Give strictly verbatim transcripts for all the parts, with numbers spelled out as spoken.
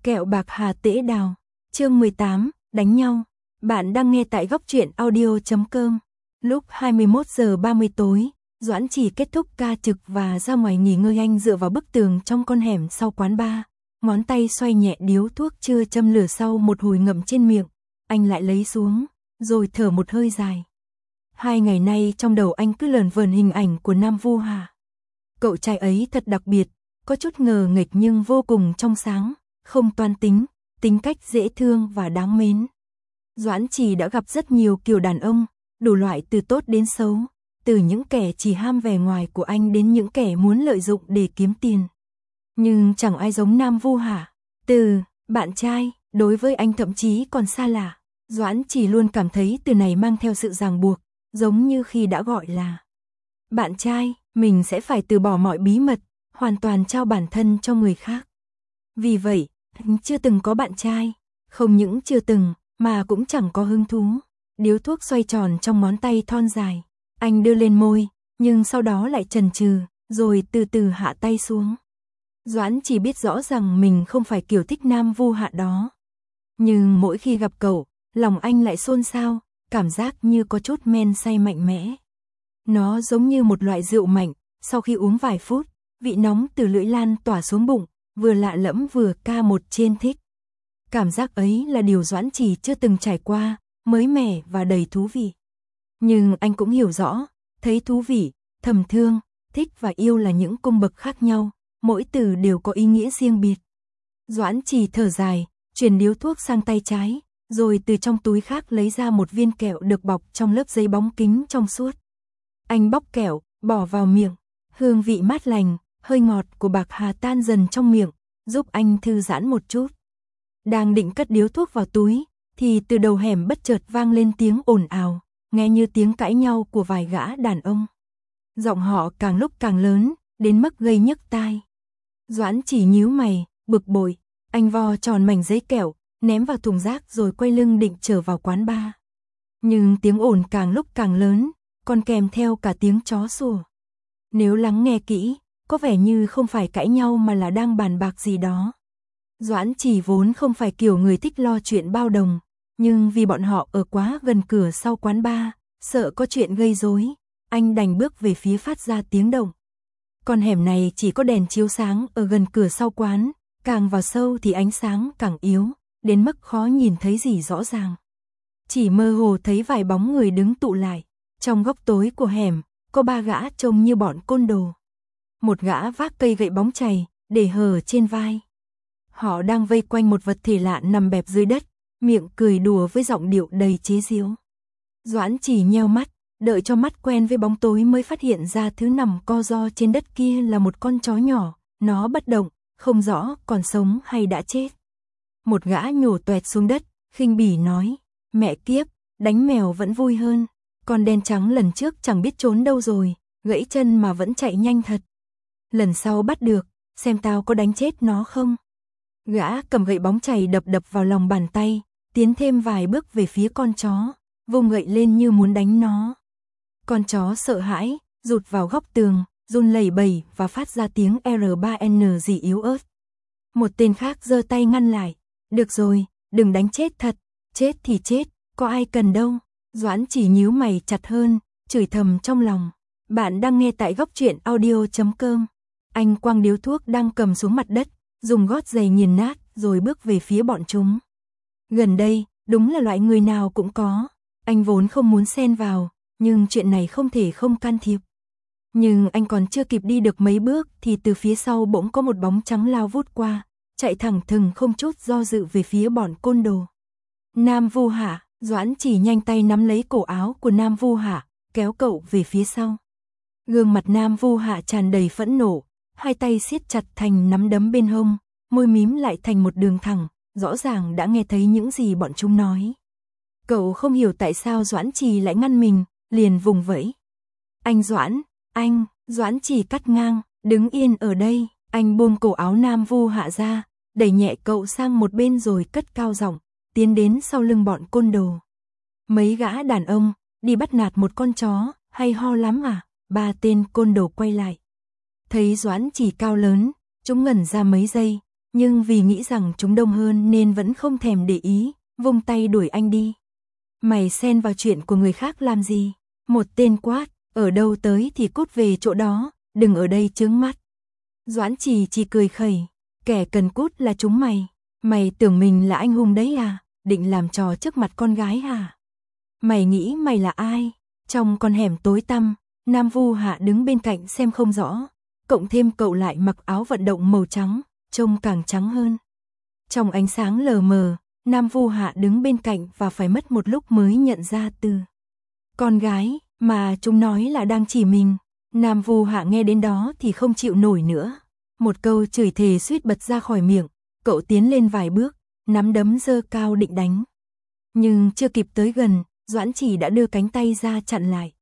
Kẹo bạc hà tễ đào. Chương mười tám, đánh nhau. Bạn đang nghe tại góc truyện audio chấm com. Lúc hai mươi mốt giờ ba mươi tối, Doãn Chỉ kết thúc ca trực và ra ngoài nghỉ ngơi. Anh dựa vào bức tường trong con hẻm sau quán bar, ngón tay xoay nhẹ điếu thuốc chưa châm lửa. Sau một hồi ngậm trên miệng, anh lại lấy xuống, rồi thở một hơi dài. Hai ngày nay trong đầu anh cứ lờn vờn hình ảnh của Nam Vu Hà. Cậu trai ấy thật đặc biệt, có chút ngờ nghịch nhưng vô cùng trong sáng, không toan tính, tính cách dễ thương và đáng mến. Doãn Chỉ đã gặp rất nhiều kiểu đàn ông, đủ loại từ tốt đến xấu, từ những kẻ chỉ ham vẻ ngoài của anh đến những kẻ muốn lợi dụng để kiếm tiền. Nhưng chẳng ai giống Nam Vu Hà. Từ bạn trai, đối với anh thậm chí còn xa lạ. Doãn Chỉ luôn cảm thấy từ này mang theo sự ràng buộc, giống như khi đã gọi là bạn trai, mình sẽ phải từ bỏ mọi bí mật, hoàn toàn trao bản thân cho người khác. Vì vậy, anh chưa từng có bạn trai, không những chưa từng, mà cũng chẳng có hứng thú. Điếu thuốc xoay tròn trong ngón tay thon dài, anh đưa lên môi, nhưng sau đó lại chần chừ, rồi từ từ hạ tay xuống. Doãn Chỉ biết rõ rằng mình không phải kiểu thích Nam Vu Hạ đó. Nhưng mỗi khi gặp cậu, lòng anh lại xôn xao, cảm giác như có chút men say mạnh mẽ. Nó giống như một loại rượu mạnh, sau khi uống vài phút, vị nóng từ lưỡi lan tỏa xuống bụng, vừa lạ lẫm vừa ca một trên thích. Cảm giác ấy là điều Doãn Chỉ chưa từng trải qua, mới mẻ và đầy thú vị. Nhưng anh cũng hiểu rõ, thấy thú vị, thầm thương, thích và yêu là những cung bậc khác nhau, mỗi từ đều có ý nghĩa riêng biệt. Doãn Chỉ thở dài, chuyển điếu thuốc sang tay trái, rồi từ trong túi khác lấy ra một viên kẹo được bọc trong lớp giấy bóng kính trong suốt. Anh bóc kẹo, bỏ vào miệng, hương vị mát lành, hơi ngọt của bạc hà tan dần trong miệng, giúp anh thư giãn một chút. Đang định cất điếu thuốc vào túi, thì từ đầu hẻm bất chợt vang lên tiếng ồn ào, nghe như tiếng cãi nhau của vài gã đàn ông. Giọng họ càng lúc càng lớn, đến mức gây nhức tai. Doãn Chỉ nhíu mày, bực bội, anh vo tròn mảnh giấy kẹo, ném vào thùng rác rồi quay lưng định trở vào quán bar. Nhưng tiếng ồn càng lúc càng lớn, còn kèm theo cả tiếng chó sủa. Nếu lắng nghe kỹ, có vẻ như không phải cãi nhau mà là đang bàn bạc gì đó. Doãn Chỉ vốn không phải kiểu người thích lo chuyện bao đồng, nhưng vì bọn họ ở quá gần cửa sau quán bar, sợ có chuyện gây rối, anh đành bước về phía phát ra tiếng động. Con hẻm này chỉ có đèn chiếu sáng ở gần cửa sau quán, càng vào sâu thì ánh sáng càng yếu, đến mức khó nhìn thấy gì rõ ràng. Chỉ mơ hồ thấy vài bóng người đứng tụ lại. Trong góc tối của hẻm, có ba gã trông như bọn côn đồ. Một gã vác cây gậy bóng chày, để hờ trên vai. Họ đang vây quanh một vật thể lạ nằm bẹp dưới đất, miệng cười đùa với giọng điệu đầy chế giễu. Doãn Chỉ nheo mắt, đợi cho mắt quen với bóng tối mới phát hiện ra thứ nằm co ro trên đất kia là một con chó nhỏ, nó bất động, không rõ còn sống hay đã chết. Một gã nhổ toẹt xuống đất, khinh bỉ nói, mẹ kiếp, đánh mèo vẫn vui hơn. Con đen trắng lần trước chẳng biết trốn đâu rồi, gãy chân mà vẫn chạy nhanh thật. Lần sau bắt được, xem tao có đánh chết nó không. Gã cầm gậy bóng chày đập đập vào lòng bàn tay, tiến thêm vài bước về phía con chó, vùng gậy lên như muốn đánh nó. Con chó sợ hãi, rụt vào góc tường, run lẩy bẩy và phát ra tiếng R ba N gì yếu ớt. Một tên khác giơ tay ngăn lại, được rồi, đừng đánh chết thật, chết thì chết, có ai cần đâu. Doãn Chỉ nhíu mày chặt hơn, chửi thầm trong lòng. Bạn đang nghe tại góc truyện audio chấm com. Anh quăng điếu thuốc đang cầm xuống mặt đất, dùng gót giày nghiền nát rồi bước về phía bọn chúng. Gần đây, đúng là loại người nào cũng có. Anh vốn không muốn xen vào, nhưng chuyện này không thể không can thiệp. Nhưng anh còn chưa kịp đi được mấy bước thì từ phía sau bỗng có một bóng trắng lao vút qua, chạy thẳng thừng không chút do dự về phía bọn côn đồ. Nam Vu Hạ. Doãn Chỉ nhanh tay nắm lấy cổ áo của Nam Vu Hạ, kéo cậu về phía sau. Gương mặt Nam Vu Hạ tràn đầy phẫn nộ, hai tay siết chặt thành nắm đấm bên hông, môi mím lại thành một đường thẳng, rõ ràng đã nghe thấy những gì bọn chúng nói. Cậu không hiểu tại sao Doãn Chỉ lại ngăn mình, liền vùng vẫy. Anh Doãn, anh, Doãn Chỉ cắt ngang, đứng yên ở đây, anh buông cổ áo Nam Vu Hạ ra, đẩy nhẹ cậu sang một bên rồi cất cao giọng, tiến đến sau lưng bọn côn đồ. Mấy gã đàn ông, đi bắt nạt một con chó, hay ho lắm à? Ba tên côn đồ quay lại. Thấy Doãn Chỉ cao lớn, chúng ngẩn ra mấy giây, nhưng vì nghĩ rằng chúng đông hơn nên vẫn không thèm để ý, vung tay đuổi anh đi. Mày xen vào chuyện của người khác làm gì? Một tên quát, ở đâu tới thì cút về chỗ đó, đừng ở đây chướng mắt. Doãn Trì chỉ cười khẩy, kẻ cần cút là chúng mày. Mày tưởng mình là anh hùng đấy à, định làm trò trước mặt con gái hả? Mày nghĩ mày là ai? Trong con hẻm tối tăm, Nam Vu Hạ đứng bên cạnh xem không rõ, cộng thêm cậu lại mặc áo vận động màu trắng, trông càng trắng hơn. Trong ánh sáng lờ mờ, Nam Vu Hạ đứng bên cạnh và phải mất một lúc mới nhận ra từ con gái mà chúng nói là đang chỉ mình. Nam Vu Hạ nghe đến đó thì không chịu nổi nữa. Một câu chửi thề suýt bật ra khỏi miệng, cậu tiến lên vài bước, nắm đấm giơ cao định đánh. Nhưng chưa kịp tới gần, Doãn Chỉ đã đưa cánh tay ra chặn lại.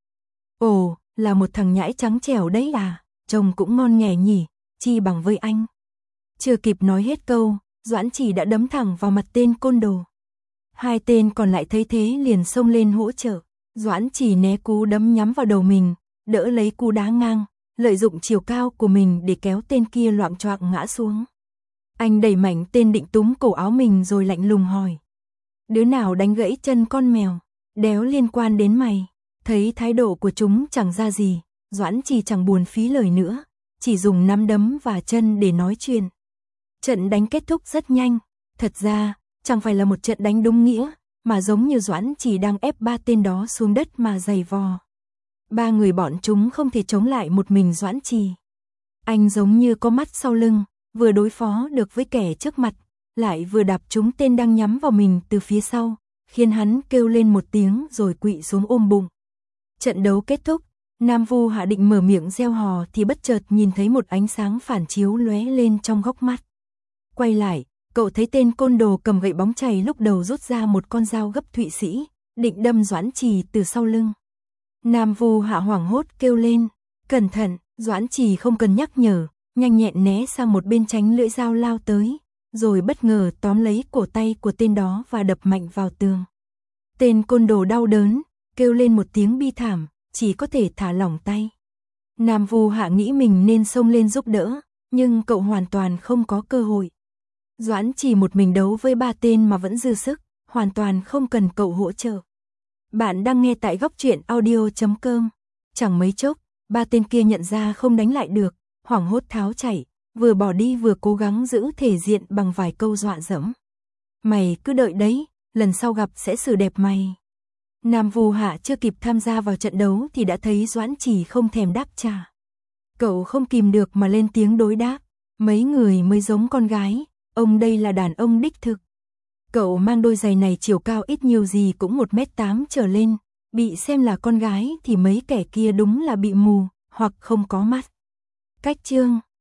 Ồ, là một thằng nhãi trắng trẻo đấy à, trông cũng ngon nghẻ nhỉ, chi bằng với anh. Chưa kịp nói hết câu, Doãn Chỉ đã đấm thẳng vào mặt tên côn đồ. Hai tên còn lại thấy thế liền xông lên hỗ trợ. Doãn Chỉ né cú đấm nhắm vào đầu mình, đỡ lấy cú đá ngang, lợi dụng chiều cao của mình để kéo tên kia loạng choạng ngã xuống. Anh đẩy mạnh tên định túm cổ áo mình rồi lạnh lùng hỏi. Đứa nào đánh gãy chân con mèo, đéo liên quan đến mày. Thấy thái độ của chúng chẳng ra gì, Doãn Chỉ chẳng buồn phí lời nữa, chỉ dùng nắm đấm và chân để nói chuyện. Trận đánh kết thúc rất nhanh, thật ra, chẳng phải là một trận đánh đúng nghĩa, mà giống như Doãn Chỉ đang ép ba tên đó xuống đất mà giày vò. Ba người bọn chúng không thể chống lại một mình Doãn Chỉ. Anh giống như có mắt sau lưng, vừa đối phó được với kẻ trước mặt, lại vừa đạp trúng tên đang nhắm vào mình từ phía sau, khiến hắn kêu lên một tiếng rồi quỵ xuống ôm bụng. Trận đấu kết thúc, Nam Vu Hạ định mở miệng reo hò thì bất chợt nhìn thấy một ánh sáng phản chiếu lóe lên trong góc mắt. Quay lại, cậu thấy tên côn đồ cầm gậy bóng chày lúc đầu rút ra một con dao gấp Thụy Sĩ, định đâm Doãn Chỉ từ sau lưng. Nam Vu Hạ hoảng hốt kêu lên, cẩn thận, Doãn Chỉ không cần nhắc nhở, nhanh nhẹn né sang một bên tránh lưỡi dao lao tới, rồi bất ngờ tóm lấy cổ tay của tên đó và đập mạnh vào tường. Tên côn đồ đau đớn, kêu lên một tiếng bi thảm, chỉ có thể thả lỏng tay. Nam Vu Hạ nghĩ mình nên xông lên giúp đỡ, nhưng cậu hoàn toàn không có cơ hội. Doãn Chỉ một mình đấu với ba tên mà vẫn dư sức, hoàn toàn không cần cậu hỗ trợ. Bạn đang nghe tại góc truyện audio chấm com. Chẳng mấy chốc, ba tên kia nhận ra không đánh lại được, hoảng hốt tháo chạy, vừa bỏ đi vừa cố gắng giữ thể diện bằng vài câu dọa dẫm. Mày cứ đợi đấy, lần sau gặp sẽ xử đẹp mày. Nam Vu Hạ chưa kịp tham gia vào trận đấu thì đã thấy Doãn Chỉ không thèm đáp trả. Cậu không kìm được mà lên tiếng đối đáp, mấy người mới giống con gái, ông đây là đàn ông đích thực. Cậu mang đôi giày này chiều cao ít nhiều gì cũng một mét tám trở lên, bị xem là con gái thì mấy kẻ kia đúng là bị mù, hoặc không có mắt. Cách chương